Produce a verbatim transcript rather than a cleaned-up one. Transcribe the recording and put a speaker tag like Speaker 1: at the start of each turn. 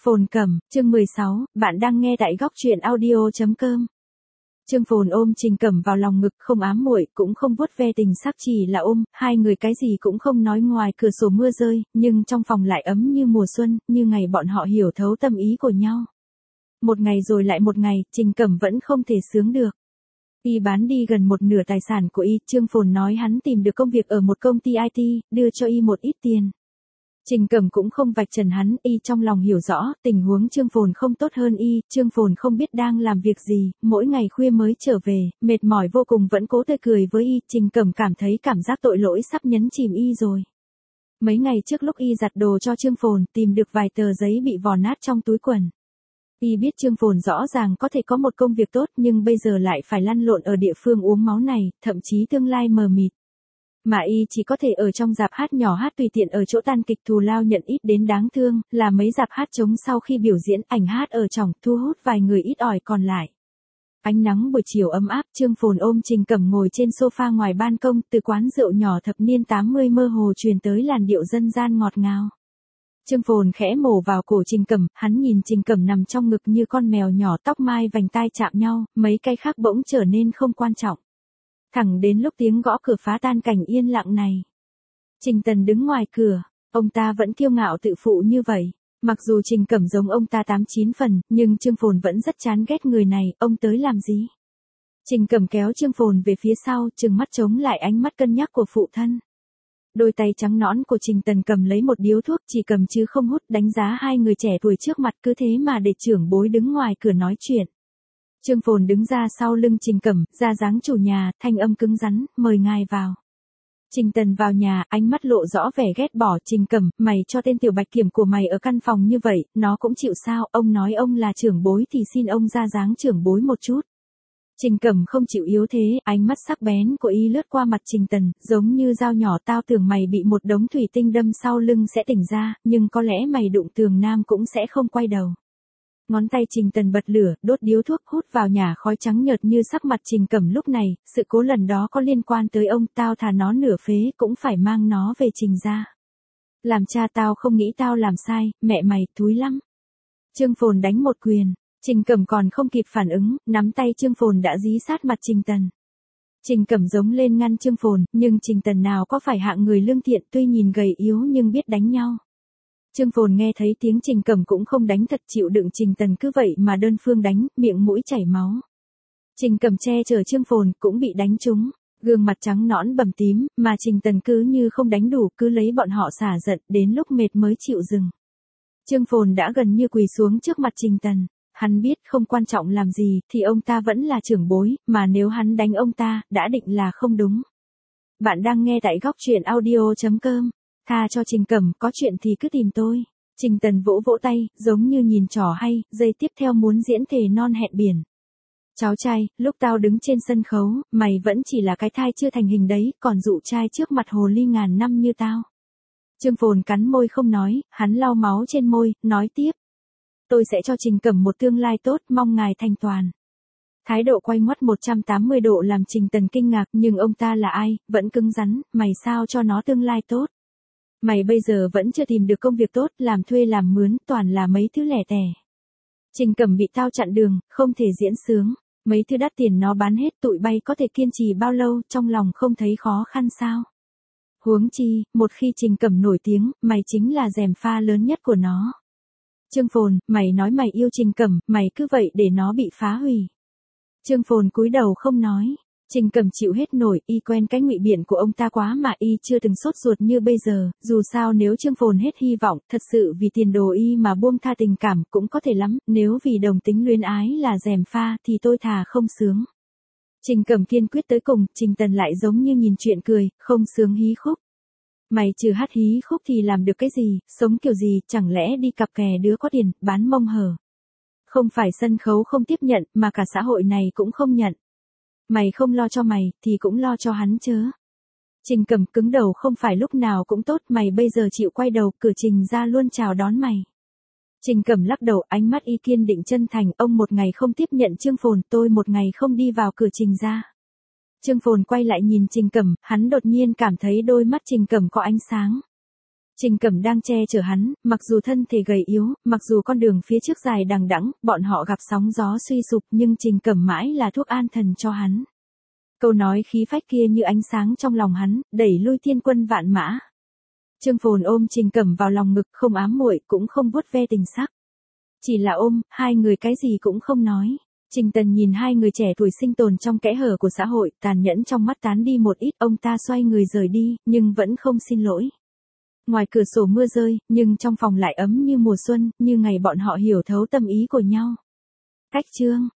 Speaker 1: Phồn Cẩm, chương mười sáu, bạn đang nghe tại góc truyện audio chấm com. Trương Phồn ôm Trình Cẩm vào lòng ngực, không ám muội, cũng không vuốt ve tình sắc, chỉ là ôm, hai người cái gì cũng không nói. Ngoài cửa sổ mưa rơi, nhưng trong phòng lại ấm như mùa xuân, như ngày bọn họ hiểu thấu tâm ý của nhau. Một ngày rồi lại một ngày, Trình Cẩm vẫn không thể sướng được. Y bán đi gần một nửa tài sản của Y, Trương Phồn nói hắn tìm được công việc ở một công ty i tê, đưa cho Y một ít tiền. Trình Cẩm cũng không vạch trần hắn, Y trong lòng hiểu rõ, tình huống Trương Phồn không tốt hơn Y, Trương Phồn không biết đang làm việc gì, mỗi ngày khuya mới trở về, mệt mỏi vô cùng vẫn cố tươi cười với Y, Trình Cẩm cảm thấy cảm giác tội lỗi sắp nhấn chìm Y rồi. Mấy ngày trước lúc Y giặt đồ cho Trương Phồn, tìm được vài tờ giấy bị vò nát trong túi quần. Y biết Trương Phồn rõ ràng có thể có một công việc tốt nhưng bây giờ lại phải lăn lộn ở địa phương uống máu này, thậm chí tương lai mờ mịt. Mà Y chỉ có thể ở trong rạp hát nhỏ hát tùy tiện ở chỗ tan kịch, thù lao nhận ít đến đáng thương, là mấy rạp hát trống sau khi biểu diễn ảnh hát ở trỏng, thu hút vài người ít ỏi còn lại. Ánh nắng buổi chiều ấm áp, Trương Phồn ôm Trình Cẩm ngồi trên sofa ngoài ban công, từ quán rượu nhỏ thập niên tám mươi mơ hồ truyền tới làn điệu dân gian ngọt ngào. Trương Phồn khẽ mổ vào cổ Trình Cẩm, hắn nhìn Trình Cẩm nằm trong ngực như con mèo nhỏ, tóc mai vành tai chạm nhau, mấy cái khác bỗng trở nên không quan trọng. Thẳng đến lúc tiếng gõ cửa phá tan cảnh yên lặng này. Trình Tần đứng ngoài cửa, ông ta vẫn kiêu ngạo tự phụ như vậy. Mặc dù Trình Cẩm giống ông ta tám chín phần, nhưng Trương Phồn vẫn rất chán ghét người này, ông tới làm gì? Trình Cẩm kéo Trương Phồn về phía sau, trừng mắt chống lại ánh mắt cân nhắc của phụ thân. Đôi tay trắng nõn của Trình Tần cầm lấy một điếu thuốc, chỉ cầm chứ không hút, đánh giá hai người trẻ tuổi trước mặt, cứ thế mà để trưởng bối đứng ngoài cửa nói chuyện. Trương Phồn đứng ra sau lưng Trình Cẩm, ra dáng chủ nhà, thanh âm cứng rắn, mời ngài vào. Trình Tần vào nhà, ánh mắt lộ rõ vẻ ghét bỏ. Trình Cẩm, mày cho tên tiểu bạch kiểm của mày ở căn phòng như vậy, nó cũng chịu sao? Ông nói ông là trưởng bối thì xin ông ra dáng trưởng bối một chút. Trình Cẩm không chịu yếu thế, ánh mắt sắc bén của Y lướt qua mặt Trình Tần, giống như dao nhỏ. Tao tưởng mày bị một đống thủy tinh đâm sau lưng sẽ tỉnh ra, nhưng có lẽ mày đụng tường nam cũng sẽ không quay đầu. Ngón tay Trình Tần bật lửa, đốt điếu thuốc, hút vào nhả khói trắng nhợt như sắc mặt Trình Cẩm lúc này. Sự cố lần đó có liên quan tới ông, tao thà nó nửa phế cũng phải mang nó về Trình ra. Làm cha tao không nghĩ tao làm sai, mẹ mày thúi lắm. Trương Phồn đánh một quyền. Trình Cẩm còn không kịp phản ứng, nắm tay Trương Phồn đã dí sát mặt Trình Tần. Trình Cẩm giống lên ngăn Trương Phồn, nhưng Trình Tần nào có phải hạng người lương thiện, tuy nhìn gầy yếu nhưng biết đánh nhau. Trương Phồn nghe thấy tiếng Trình Cẩm cũng không đánh thật, chịu đựng Trình Tần cứ vậy mà đơn phương đánh, miệng mũi chảy máu. Trình Cẩm che chở Trương Phồn cũng bị đánh trúng, gương mặt trắng nõn bầm tím, mà Trình Tần cứ như không đánh đủ, cứ lấy bọn họ xả giận, đến lúc mệt mới chịu dừng. Trương Phồn đã gần như quỳ xuống trước mặt Trình Tần. Hắn biết không quan trọng làm gì thì ông ta vẫn là trưởng bối, mà nếu hắn đánh ông ta, đã định là không đúng. Bạn đang nghe tại góc truyện audio chấm com. Tha cho Trình Cẩm, có chuyện thì cứ tìm tôi. Trình Tần vỗ vỗ tay, giống như nhìn trò hay, giây tiếp theo muốn diễn thề non hẹn biển. Cháu trai, lúc tao đứng trên sân khấu, mày vẫn chỉ là cái thai chưa thành hình đấy, còn dụ trai trước mặt hồ ly ngàn năm như tao. Trương Phồn cắn môi không nói, hắn lau máu trên môi, nói tiếp. Tôi sẽ cho Trình Cẩm một tương lai tốt, mong ngài thành toàn. Thái độ quay ngoắt một trăm tám mươi độ làm Trình Tần kinh ngạc, nhưng ông ta là ai, vẫn cứng rắn, mày sao cho nó tương lai tốt. Mày bây giờ vẫn chưa tìm được công việc tốt, làm thuê làm mướn, toàn là mấy thứ lẻ tẻ. Trình Cẩm bị tao chặn đường, không thể diễn sướng, mấy thứ đắt tiền nó bán hết, tụi bay có thể kiên trì bao lâu, trong lòng không thấy khó khăn sao. Huống chi, một khi Trình Cẩm nổi tiếng, mày chính là gièm pha lớn nhất của nó. Trương Phồn, mày nói mày yêu Trình Cẩm, mày cứ vậy để nó bị phá hủy. Trương Phồn cúi đầu không nói. Trình Cẩm chịu hết nổi, Y quen cái ngụy biện của ông ta quá mà Y chưa từng sốt ruột như bây giờ, dù sao nếu Trương Phồn hết hy vọng, thật sự vì tiền đồ Y mà buông tha tình cảm cũng có thể lắm, nếu vì đồng tính luyến ái là gièm pha thì tôi thà không sướng. Trình Cẩm kiên quyết tới cùng, Trình Tần lại giống như nhìn chuyện cười, không sướng hí khúc. Mày trừ hát hí khúc thì làm được cái gì, sống kiểu gì, chẳng lẽ đi cặp kè đứa có tiền, bán mông hở. Không phải sân khấu không tiếp nhận, mà cả xã hội này cũng không nhận. Mày không lo cho mày, thì cũng lo cho hắn chớ. Trình Cẩm cứng đầu không phải lúc nào cũng tốt, mày bây giờ chịu quay đầu, cửa Trình ra luôn chào đón mày. Trình Cẩm lắc đầu, ánh mắt Y kiên định chân thành, ông một ngày không tiếp nhận Trương Phồn, tôi một ngày không đi vào cửa Trình ra. Trương Phồn quay lại nhìn Trình Cẩm, hắn đột nhiên cảm thấy đôi mắt Trình Cẩm có ánh sáng. Trình Cẩm đang che chở hắn, mặc dù thân thể gầy yếu, mặc dù con đường phía trước dài đằng đẵng, bọn họ gặp sóng gió suy sụp nhưng Trình Cẩm mãi là thuốc an thần cho hắn. Câu nói khí phách kia như ánh sáng trong lòng hắn, đẩy lui thiên quân vạn mã. Trương Phồn ôm Trình Cẩm vào lòng ngực, không ám muội, cũng không vuốt ve tình sắc. Chỉ là ôm, hai người cái gì cũng không nói. Trình Tần nhìn hai người trẻ tuổi sinh tồn trong kẽ hở của xã hội, tàn nhẫn trong mắt tán đi một ít, ông ta xoay người rời đi, nhưng vẫn không xin lỗi. Ngoài cửa sổ mưa rơi, nhưng trong phòng lại ấm như mùa xuân, như ngày bọn họ hiểu thấu tâm ý của nhau. Cách chương